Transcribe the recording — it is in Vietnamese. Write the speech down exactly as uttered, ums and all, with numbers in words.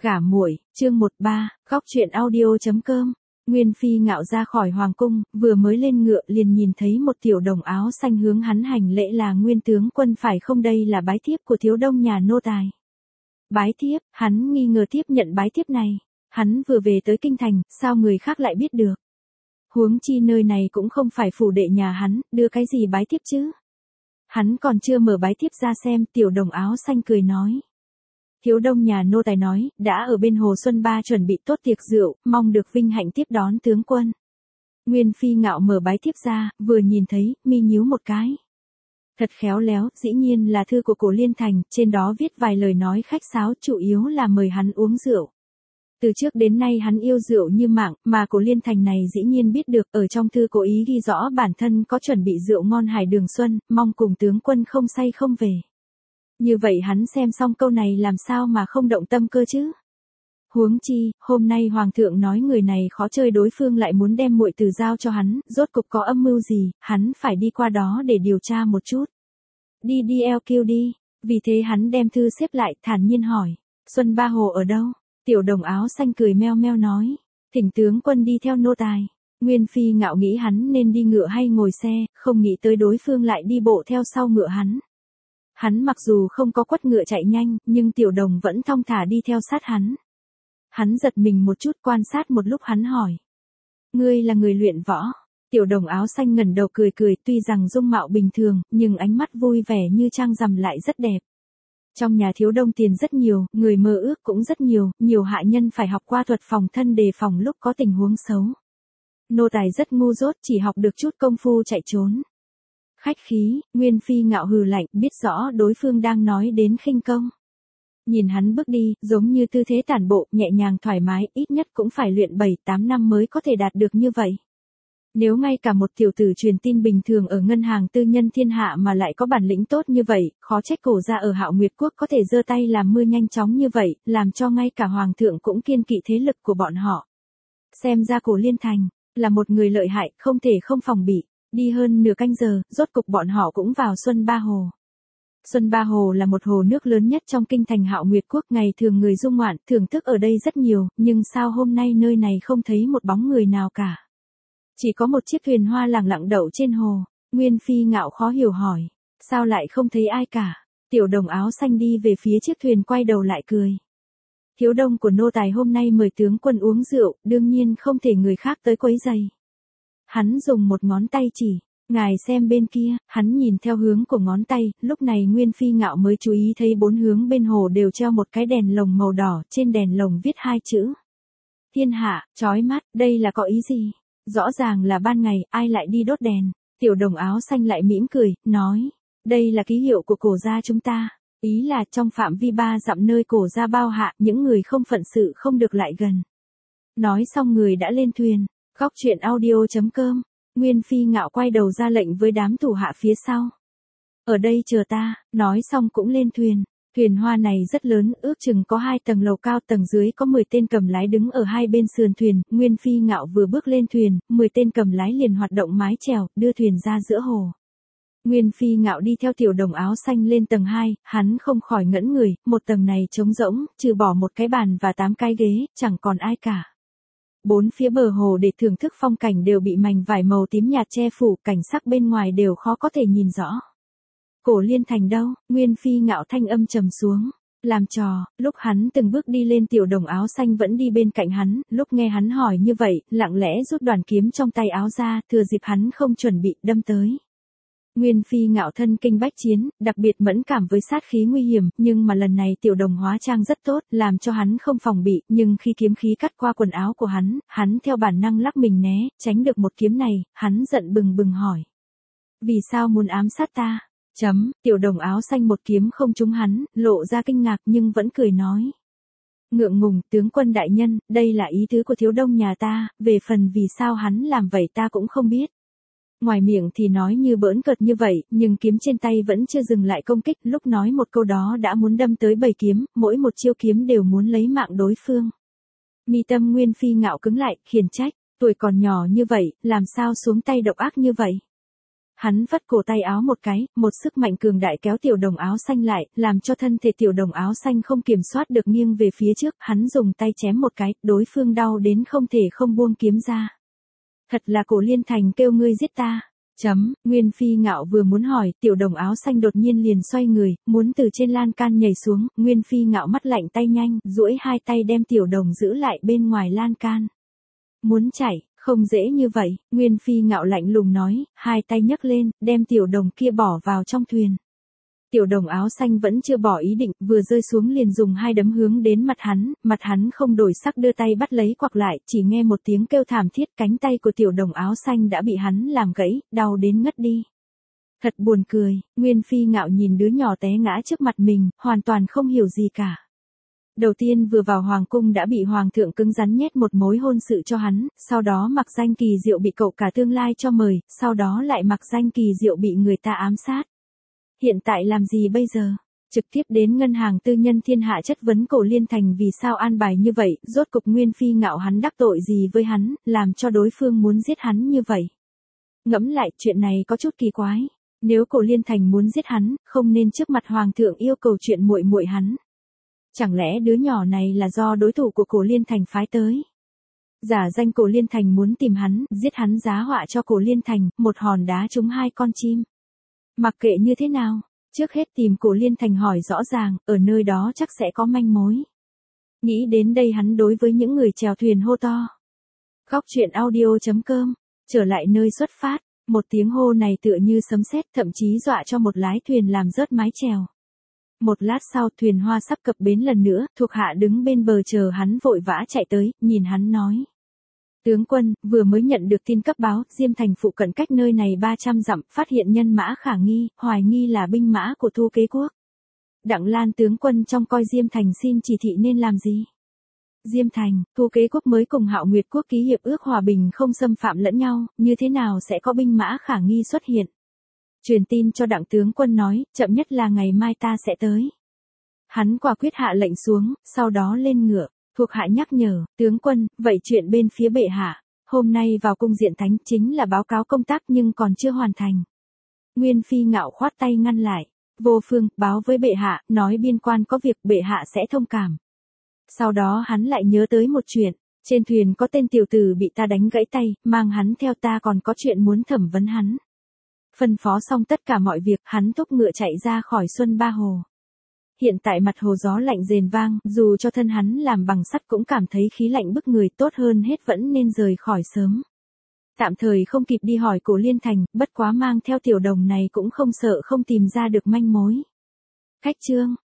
Gả muội, chương một ba, góc truyện audio.com. Nguyên Phi Ngạo ra khỏi hoàng cung, vừa mới lên ngựa liền nhìn thấy một tiểu đồng áo xanh hướng hắn hành lễ là Nguyên tướng quân phải không, đây là bái thiếp của thiếu đông nhà nô tài. Bái thiếp, hắn nghi ngờ tiếp nhận bái thiếp này. Hắn vừa về tới kinh thành, sao người khác lại biết được? Huống chi nơi này cũng không phải phủ đệ nhà hắn, đưa cái gì bái thiếp chứ? Hắn còn chưa mở bái thiếp ra xem, tiểu đồng áo xanh cười nói. Thiếu đông nhà nô tài nói, đã ở bên Hồ Xuân Ba chuẩn bị tốt tiệc rượu, mong được vinh hạnh tiếp đón tướng quân. Nguyên Phi Ngạo mở bái thiếp ra, vừa nhìn thấy, mi nhíu một cái. Thật khéo léo, dĩ nhiên là thư của Cổ Liên Thành, trên đó viết vài lời nói khách sáo, chủ yếu là mời hắn uống rượu. Từ trước đến nay hắn yêu rượu như mạng, mà Cổ Liên Thành này dĩ nhiên biết được, ở trong thư cố ý ghi rõ bản thân có chuẩn bị rượu ngon hải đường xuân, mong cùng tướng quân không say không về. Như vậy hắn xem xong câu này làm sao mà không động tâm cơ chứ? Huống chi, hôm nay hoàng thượng nói người này khó chơi, đối phương lại muốn đem muội từ giao cho hắn, rốt cục có âm mưu gì, hắn phải đi qua đó để điều tra một chút. Đi đi eo kêu đi, vì thế hắn đem thư xếp lại, thản nhiên hỏi, Xuân Ba Hồ ở đâu? Tiểu đồng áo xanh cười meo meo nói, thỉnh tướng quân đi theo nô tài. Nguyên Phi Ngạo nghĩ hắn nên đi ngựa hay ngồi xe, không nghĩ tới đối phương lại đi bộ theo sau ngựa hắn. Hắn mặc dù không có quất ngựa chạy nhanh, nhưng tiểu đồng vẫn thong thả đi theo sát hắn. Hắn giật mình một chút, quan sát một lúc hắn hỏi. Ngươi là người luyện võ? Tiểu đồng áo xanh ngẩng đầu cười cười, tuy rằng dung mạo bình thường, nhưng ánh mắt vui vẻ như trăng rằm lại rất đẹp. Trong nhà thiếu đông tiền rất nhiều, người mơ ước cũng rất nhiều, nhiều hạ nhân phải học qua thuật phòng thân đề phòng lúc có tình huống xấu. Nô tài rất ngu dốt, chỉ học được chút công phu chạy trốn. Khách khí, Nguyên Phi Ngạo hừ lạnh, biết rõ đối phương đang nói đến khinh công. Nhìn hắn bước đi, giống như tư thế tản bộ, nhẹ nhàng thoải mái, ít nhất cũng phải luyện bảy tám năm mới có thể đạt được như vậy. Nếu ngay cả một tiểu tử truyền tin bình thường ở ngân hàng tư nhân thiên hạ mà lại có bản lĩnh tốt như vậy, khó trách Cổ gia ở Hạo Nguyệt Quốc có thể giơ tay làm mưa nhanh chóng như vậy, làm cho ngay cả hoàng thượng cũng kiêng kỵ thế lực của bọn họ. Xem ra Cổ Liên Thành là một người lợi hại, không thể không phòng bị. Đi hơn nửa canh giờ, rốt cục bọn họ cũng vào Xuân Ba Hồ. Xuân Ba Hồ là một hồ nước lớn nhất trong kinh thành Hạo Nguyệt Quốc, ngày thường người dung ngoạn, thưởng thức ở đây rất nhiều, nhưng sao hôm nay nơi này không thấy một bóng người nào cả. Chỉ có một chiếc thuyền hoa lẳng lặng đậu trên hồ. Nguyên Phi Ngạo khó hiểu hỏi, sao lại không thấy ai cả? Tiểu đồng áo xanh đi về phía chiếc thuyền quay đầu lại cười. Thiếu đông của nô tài hôm nay mời tướng quân uống rượu, đương nhiên không thể người khác tới quấy rầy. Hắn dùng một ngón tay chỉ, ngài xem bên kia, hắn nhìn theo hướng của ngón tay, lúc này Nguyên Phi Ngạo mới chú ý thấy bốn hướng bên hồ đều treo một cái đèn lồng màu đỏ, trên đèn lồng viết hai chữ. Thiên hạ, chói mắt, đây là có ý gì? Rõ ràng là ban ngày, ai lại đi đốt đèn? Tiểu đồng áo xanh lại mỉm cười, nói, đây là ký hiệu của Cổ gia chúng ta. Ý là trong phạm vi ba dặm nơi Cổ gia bao hạ, những người không phận sự không được lại gần. Nói xong người đã lên thuyền. Góc truyện audio.com. Nguyên Phi Ngạo quay đầu ra lệnh với đám thủ hạ phía sau. Ở đây chờ ta, nói xong cũng lên thuyền. Thuyền hoa này rất lớn, ước chừng có hai tầng lầu cao, tầng dưới có mười tên cầm lái đứng ở hai bên sườn thuyền. Nguyên Phi Ngạo vừa bước lên thuyền, mười tên cầm lái liền hoạt động mái chèo, đưa thuyền ra giữa hồ. Nguyên Phi Ngạo đi theo tiểu đồng áo xanh lên tầng hai, hắn không khỏi ngẩn người, một tầng này trống rỗng, trừ bỏ một cái bàn và tám cái ghế, chẳng còn ai cả. Bốn phía bờ hồ để thưởng thức phong cảnh đều bị mảnh vải màu tím nhạt che phủ, cảnh sắc bên ngoài đều khó có thể nhìn rõ. Cổ Liên Thành đâu? Nguyên Phi Ngạo thanh âm trầm xuống. Làm trò, lúc hắn từng bước đi lên tiểu đồng áo xanh vẫn đi bên cạnh hắn, lúc nghe hắn hỏi như vậy, lặng lẽ rút đoàn kiếm trong tay áo ra, thừa dịp hắn không chuẩn bị, đâm tới. Nguyên Phi Ngạo thân kinh bách chiến, đặc biệt mẫn cảm với sát khí nguy hiểm, nhưng mà lần này tiểu đồng hóa trang rất tốt, làm cho hắn không phòng bị, nhưng khi kiếm khí cắt qua quần áo của hắn, hắn theo bản năng lắc mình né, tránh được một kiếm này, hắn giận bừng bừng hỏi. Vì sao muốn ám sát ta? Chấm, tiểu đồng áo xanh một kiếm không trúng hắn, lộ ra kinh ngạc nhưng vẫn cười nói. Ngượng ngùng, tướng quân đại nhân, đây là ý tứ của thiếu đông nhà ta, về phần vì sao hắn làm vậy ta cũng không biết. Ngoài miệng thì nói như bỡn cợt như vậy, nhưng kiếm trên tay vẫn chưa dừng lại công kích, lúc nói một câu đó đã muốn đâm tới bảy kiếm, mỗi một chiêu kiếm đều muốn lấy mạng đối phương. Mi tâm Nguyên Phi Ngạo cứng lại, khiển trách, tuổi còn nhỏ như vậy, làm sao xuống tay độc ác như vậy? hắn vắt cổ tay áo một cái, một sức mạnh cường đại kéo tiểu đồng áo xanh lại, làm cho thân thể tiểu đồng áo xanh không kiểm soát được nghiêng về phía trước, hắn dùng tay chém một cái, đối phương đau đến không thể không buông kiếm ra. Thật là Cổ Liên Thành kêu ngươi giết ta. Chấm, Nguyên Phi Ngạo vừa muốn hỏi, tiểu đồng áo xanh đột nhiên liền xoay người, muốn từ trên lan can nhảy xuống, Nguyên Phi Ngạo mắt lạnh tay nhanh, duỗi hai tay đem tiểu đồng giữ lại bên ngoài lan can. Muốn chạy, không dễ như vậy, Nguyên Phi Ngạo lạnh lùng nói, hai tay nhấc lên, đem tiểu đồng kia bỏ vào trong thuyền. Tiểu đồng áo xanh vẫn chưa bỏ ý định, vừa rơi xuống liền dùng hai đấm hướng đến mặt hắn, mặt hắn không đổi sắc đưa tay bắt lấy quặc lại, chỉ nghe một tiếng kêu thảm thiết, cánh tay của tiểu đồng áo xanh đã bị hắn làm gãy, đau đến ngất đi. Thật buồn cười, Nguyên Phi Ngạo nhìn đứa nhỏ té ngã trước mặt mình, hoàn toàn không hiểu gì cả. Đầu tiên vừa vào hoàng cung đã bị hoàng thượng cứng rắn nhét một mối hôn sự cho hắn, sau đó mặc danh Kỳ Diệu bị cậu cả tương lai cho mời, sau đó lại mặc danh Kỳ Diệu bị người ta ám sát. Hiện tại làm gì bây giờ? Trực tiếp đến ngân hàng tư nhân thiên hạ chất vấn Cổ Liên Thành vì sao an bài như vậy, rốt cục Nguyên Phi Ngạo hắn đắc tội gì với hắn, làm cho đối phương muốn giết hắn như vậy. Ngẫm lại chuyện này có chút kỳ quái, nếu Cổ Liên Thành muốn giết hắn, không nên trước mặt hoàng thượng yêu cầu chuyện muội muội hắn. Chẳng lẽ đứa nhỏ này là do đối thủ của Cổ Liên Thành phái tới? Giả danh Cổ Liên Thành muốn tìm hắn, giết hắn giá họa cho Cổ Liên Thành, một hòn đá trúng hai con chim. Mặc kệ như thế nào, trước hết tìm Cổ Liên Thành hỏi rõ ràng, ở nơi đó chắc sẽ có manh mối. Nghĩ đến đây hắn đối với những người chèo thuyền hô to. Góc truyện audio chấm com, trở lại nơi xuất phát, một tiếng hô này tựa như sấm sét, thậm chí dọa cho một lái thuyền làm rớt mái chèo. Một lát sau thuyền hoa sắp cập bến lần nữa, thuộc hạ đứng bên bờ chờ hắn vội vã chạy tới, nhìn hắn nói. Tướng quân, vừa mới nhận được tin cấp báo, Diêm Thành phụ cận cách nơi này ba trăm dặm, phát hiện nhân mã khả nghi, hoài nghi là binh mã của Thu Kế Quốc. Đặng Lan tướng quân trong coi Diêm Thành xin chỉ thị nên làm gì? Diêm Thành, Thu Kế Quốc mới cùng Hạo Nguyệt Quốc ký hiệp ước hòa bình không xâm phạm lẫn nhau, như thế nào sẽ có binh mã khả nghi xuất hiện? Truyền tin cho Đặng tướng quân nói, chậm nhất là ngày mai ta sẽ tới. Hắn quả quyết hạ lệnh xuống, sau đó lên ngựa. Thuộc hạ nhắc nhở, tướng quân, vậy chuyện bên phía bệ hạ, hôm nay vào cung diện thánh chính là báo cáo công tác nhưng còn chưa hoàn thành. Nguyên Phi Ngạo khoát tay ngăn lại, vô phương, báo với bệ hạ, nói biên quan có việc bệ hạ sẽ thông cảm. Sau đó hắn lại nhớ tới một chuyện, trên thuyền có tên tiểu tử bị ta đánh gãy tay, mang hắn theo ta còn có chuyện muốn thẩm vấn hắn. Phân phó xong tất cả mọi việc, hắn thúc ngựa chạy ra khỏi Xuân Ba Hồ. Hiện tại mặt hồ gió lạnh rền vang, dù cho thân hắn làm bằng sắt cũng cảm thấy khí lạnh bức người, tốt hơn hết vẫn nên rời khỏi sớm. Tạm thời không kịp đi hỏi Cổ Liên Thành, bất quá mang theo tiểu đồng này cũng không sợ không tìm ra được manh mối. Khách chương